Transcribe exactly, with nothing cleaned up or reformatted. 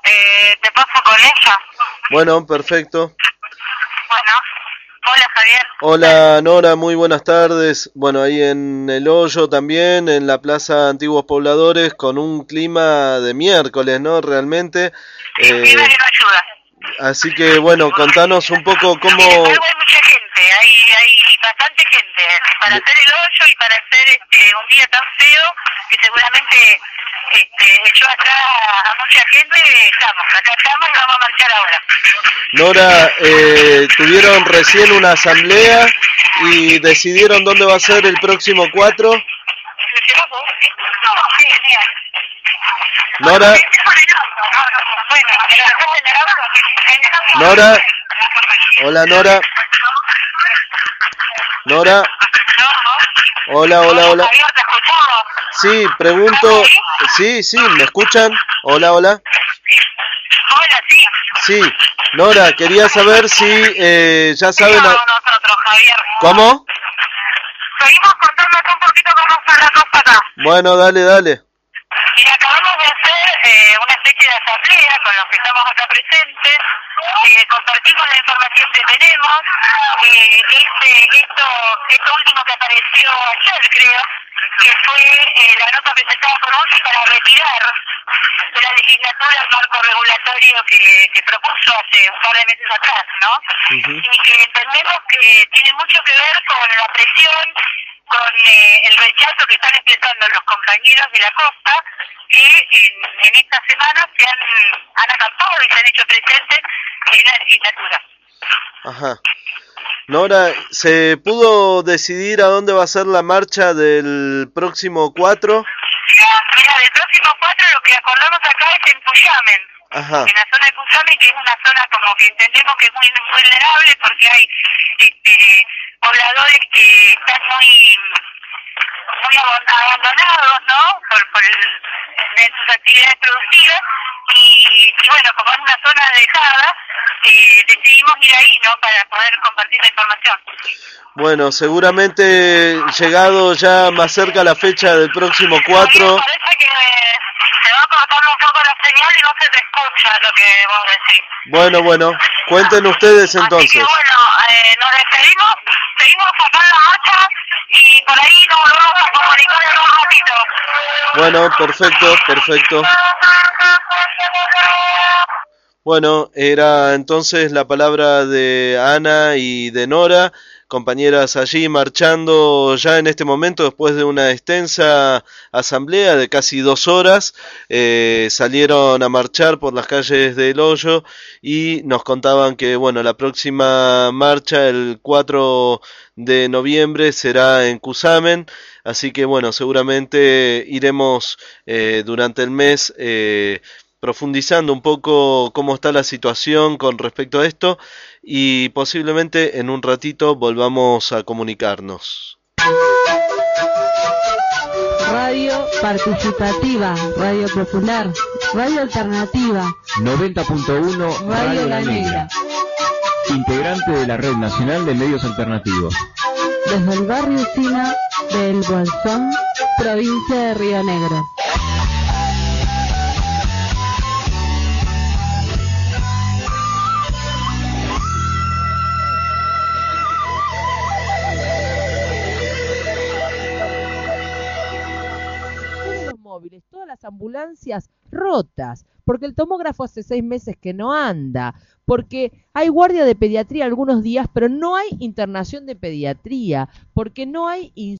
Eh, te paso con ella. Bueno, perfecto. Bueno, hola Javier. Hola Nora, muy buenas tardes. Bueno, ahí en El Hoyo también, en la Plaza Antiguos Pobladores, con un clima de miércoles, ¿no? Realmente. Sí, el clima que no ayuda. Así que, bueno, contanos un poco cómo... Sin embargo, hay mucha gente, hay, hay bastante gente para hacer el hoyo y para hacer este, un día tan feo que seguramente este, echó atrás a mucha gente. Estamos, acá estamos y vamos a marchar ahora. Nora, eh, tuvieron recién una asamblea y decidieron dónde va a ser el próximo cuatro. Nora. Nora. Hola Nora. Nora. Hola, hola, hola. Sí, pregunto. Sí, sí, ¿me escuchan? Hola, hola. Hola, sí. Sí, Nora, quería saber si eh, ya saben... A... nosotros, Javier. ¿Cómo? Seguimos contándote un poquito cómo está la cosa acá. Bueno, dale, dale. Y acabamos de hacer eh, una especie de asamblea con los que estamos acá presentes, eh, compartimos la información que tenemos, eh, este, esto, esto último que apareció ayer creo, que fue eh, la nota presentada por U C I para retirar de la legislatura el marco regulatorio que, que propuso hace un par de meses atrás, ¿no? Uh-huh. Y que entendemos que tiene mucho que ver con la presión, con eh, el rechazo que están expresando los compañeros de la costa, que en, en esta semana se han, han acampado y se han hecho presentes en la legislatura. Ajá. Nora, ¿se pudo decidir a dónde va a ser la marcha del próximo cuatro? Mira, del próximo cuatro lo que acordamos acá es en Cuyamen. Ajá. En la zona de Cuyamen, que es una zona como que entendemos que es muy vulnerable porque hay este, pobladores que están muy muy abandonados, ¿no? Por, por el, en sus actividades productivas y, y bueno, como es una zona dejada, eh, decidimos ir ahí, ¿no? Para poder compartir la información. Bueno, seguramente llegado ya más cerca la fecha del próximo cuatro. Me parece que se va cortando un poco la señal y no se te escucha lo que vos decís. Bueno, bueno, cuenten ustedes entonces. Así que bueno, eh, nos despedimos, seguimos acá en la marcha y por ahí nos volvemos a comunicar en un ratito. Bueno, perfecto, perfecto. Bueno, era entonces la palabra de Ana y de Nora, compañeras allí marchando ya en este momento después de una extensa asamblea de casi dos horas, eh, salieron a marchar por las calles del Hoyo y nos contaban que bueno, la próxima marcha el cuatro de noviembre será en Cusamen, así que bueno, seguramente iremos eh, durante el mes eh, profundizando un poco cómo está la situación con respecto a esto y posiblemente en un ratito volvamos a comunicarnos. Radio participativa, radio popular, radio alternativa, noventa punto uno Radio La Negra, integrante de la Red Nacional de Medios Alternativos. Desde el barrio Sina del Bolsón, provincia de Río Negro. Móviles, todas las ambulancias rotas, porque el tomógrafo hace seis meses que no anda, porque hay guardia de pediatría algunos días, pero no hay internación de pediatría, porque no hay